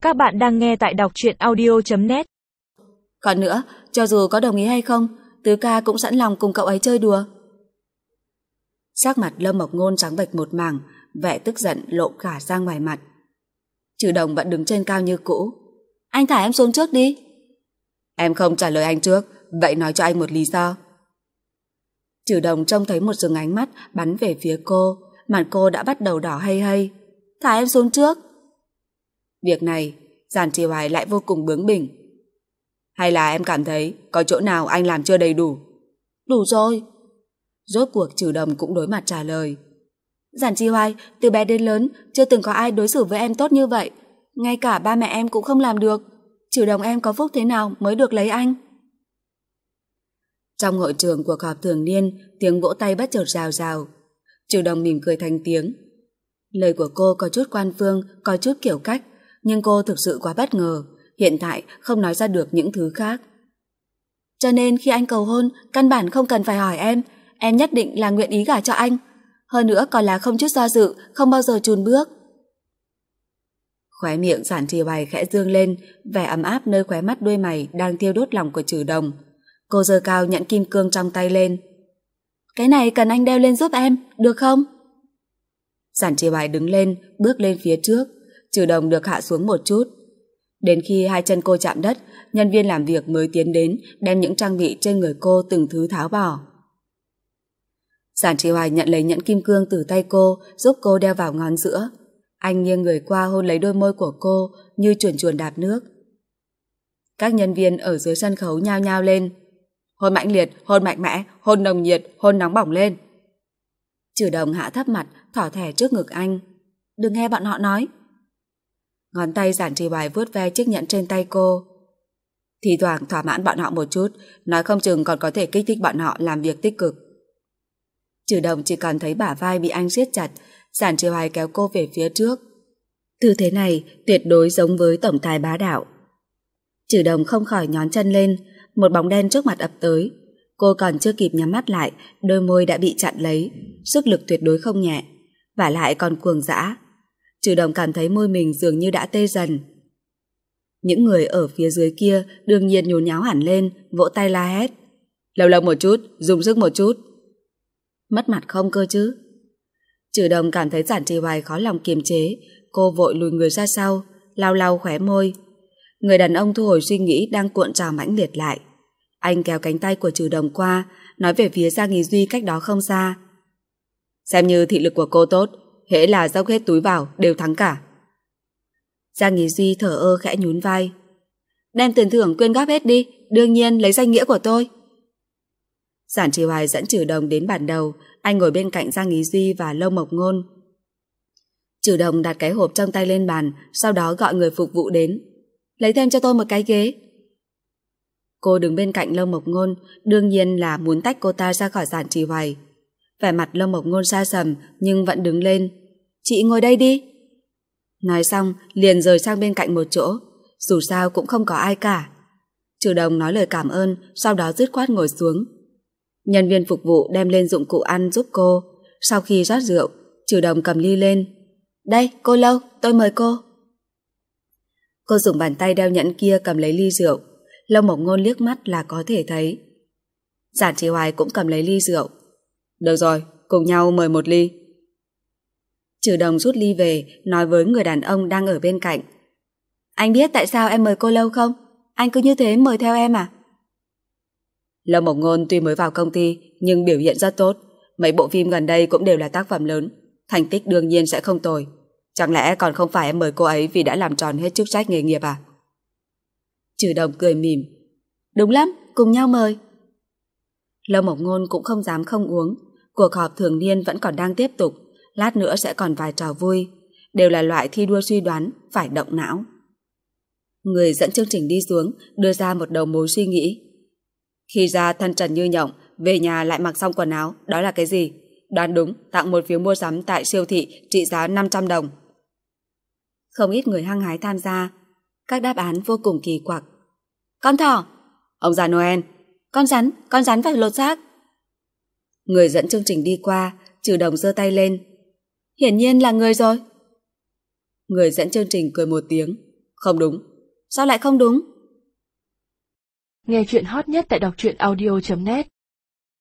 Các bạn đang nghe tại đọc truyện audio.net. Còn nữa, cho dù có đồng ý hay không, Tứ ca cũng sẵn lòng cùng cậu ấy chơi đùa. Sắc mặt Lâm Mộc Ngôn trắng bệch một mảng, vẻ tức giận lộ cả ra ngoài mặt. Trừ Đồng vẫn đứng trên cao như cũ. Anh thả em xuống trước đi. Em không trả lời anh trước, vậy nói cho anh một lý do. Trừ Đồng trông thấy một dừng ánh mắt bắn về phía cô, mặt cô đã bắt đầu đỏ hây hây. Thả em xuống trước. Việc này, Giản Trì Hoài lại vô cùng bướng bỉnh. Hay là em cảm thấy có chỗ nào anh làm chưa đầy đủ? Đủ rồi. Rốt cuộc Trừ Đồng cũng đối mặt trả lời. Giản Trì Hoài, từ bé đến lớn chưa từng có ai đối xử với em tốt như vậy. Ngay cả ba mẹ em cũng không làm được. Trừ Đồng em có phúc thế nào mới được lấy anh? Trong hội trường cuộc họp thường niên, tiếng vỗ tay bất chợt rào rào. Trừ Đồng mỉm cười thành tiếng. Lời của cô có chút quan phương, có chút kiểu cách, nhưng cô thực sự quá bất ngờ, hiện tại không nói ra được những thứ khác. Cho nên khi anh cầu hôn, căn bản không cần phải hỏi em nhất định là nguyện ý gả cho anh. Hơn nữa còn là không chút do dự, không bao giờ chùn bước. Khóe miệng Giản Trì Hoài khẽ dương lên, vẻ ấm áp nơi khóe mắt đuôi mày đang thiêu đốt lòng của Trừ Đồng. Cô giơ cao nhẫn kim cương trong tay lên. Cái này cần anh đeo lên giúp em, được không? Giản Trì Hoài đứng lên, bước lên phía trước. Trừ Đồng được hạ xuống một chút. Đến khi hai chân cô chạm đất, nhân viên làm việc mới tiến đến, đem những trang bị trên người cô từng thứ tháo bỏ. Giản Trì Hoài nhận lấy nhẫn kim cương từ tay cô, giúp cô đeo vào ngón giữa. Anh nghiêng người qua hôn lấy đôi môi của cô như chuồn chuồn đạp nước. Các nhân viên ở dưới sân khấu nhao nhao lên. Hôn mãnh liệt, hôn mạnh mẽ, hôn nồng nhiệt, hôn nóng bỏng lên. Trừ Đồng hạ thấp mặt, thỏ thẻ trước ngực anh. Đừng nghe bọn họ nói. Ngón tay Giản Trì Hoài vuốt ve chiếc nhẫn trên tay cô. Thì thoảng thỏa mãn bọn họ một chút, nói không chừng còn có thể kích thích bọn họ làm việc tích cực. Trừ Đồng chỉ còn thấy bả vai bị anh siết chặt, Giản Trì Hoài kéo cô về phía trước. Tư thế này tuyệt đối giống với tổng tài bá đạo. Trừ Đồng không khỏi nhón chân lên, một bóng đen trước mặt ập tới. Cô còn chưa kịp nhắm mắt lại, đôi môi đã bị chặn lấy, sức lực tuyệt đối không nhẹ, vả lại còn cuồng dã. Trừ Đồng cảm thấy môi mình dường như đã tê dần. Những người ở phía dưới kia đương nhiên nhốn nháo hẳn lên, vỗ tay la hét. Lâu lâu một chút, dùng sức một chút. Mất mặt không cơ chứ? Trừ Đồng cảm thấy Giản Trì Hoài khó lòng kiềm chế, cô vội lùi người ra sau, lau lau khóe môi. Người đàn ông thu hồi suy nghĩ đang cuộn trào mãnh liệt lại. Anh kéo cánh tay của Trừ Đồng qua, nói về phía Giang Ý Duy cách đó không xa. Xem như thị lực của cô tốt, hễ là dốc hết túi vào đều thắng cả. Giang Ý Duy thở ơ khẽ nhún vai. Đem tiền thưởng quyên góp hết đi, đương nhiên lấy danh nghĩa của tôi. Giản Trì Hoài dẫn Trừ Đồng đến bàn đầu, anh ngồi bên cạnh Giang Ý Duy và Lâm Mộc Ngôn. Trừ Đồng đặt cái hộp trong tay lên bàn, sau đó gọi người phục vụ đến. Lấy thêm cho tôi một cái ghế. Cô đứng bên cạnh Lâm Mộc Ngôn, đương nhiên là muốn tách cô ta ra khỏi Giản Trì Hoài. Vẻ mặt Lâm Mộc Ngôn xa sầm nhưng vẫn đứng lên. Chị ngồi đây đi. Nói xong liền rời sang bên cạnh một chỗ, dù sao cũng không có ai cả. Trừ Đồng nói lời cảm ơn, sau đó dứt khoát ngồi xuống. Nhân viên phục vụ đem lên dụng cụ ăn giúp cô. Sau khi rót rượu, Trừ Đồng cầm ly lên. Đây, cô Lâu, tôi mời cô. Cô dùng bàn tay đeo nhẫn kia cầm lấy ly rượu. Lâm Mộc Ngôn liếc mắt là có thể thấy. Giản Trì Hoài cũng cầm lấy ly rượu. Được rồi, cùng nhau mời một ly. Trừ Đồng rút ly về, nói với người đàn ông đang ở bên cạnh. Anh biết tại sao em mời cô Lâu không? Anh cứ như thế mời theo em à? Lâm Mộc Ngôn tuy mới vào công ty nhưng biểu hiện rất tốt. Mấy bộ phim gần đây cũng đều là tác phẩm lớn, thành tích đương nhiên sẽ không tồi. Chẳng lẽ còn không phải em mời cô ấy vì đã làm tròn hết chức trách nghề nghiệp à? Trừ Đồng cười mỉm. Đúng lắm, cùng nhau mời. Lâm Mộc Ngôn cũng không dám không uống. Cuộc họp thường niên vẫn còn đang tiếp tục, lát nữa sẽ còn vài trò vui, đều là loại thi đua suy đoán, phải động não. Người dẫn chương trình đi xuống, đưa ra một đầu mối suy nghĩ. Khi ra thân trần như nhộng, về nhà lại mặc xong quần áo, đó là cái gì? Đoán đúng, tặng một phiếu mua sắm tại siêu thị trị giá 500 đồng. Không ít người hăng hái tham gia. Các đáp án vô cùng kỳ quặc. Con thỏ. Ông già Noel. Con rắn phải lột xác. Người dẫn chương trình đi qua, Trừ Đồng giơ tay lên. Hiển nhiên là người rồi. Người dẫn chương trình cười một tiếng. Không đúng. Sao lại không đúng? Nghe chuyện hot nhất tại đọc truyện audio.net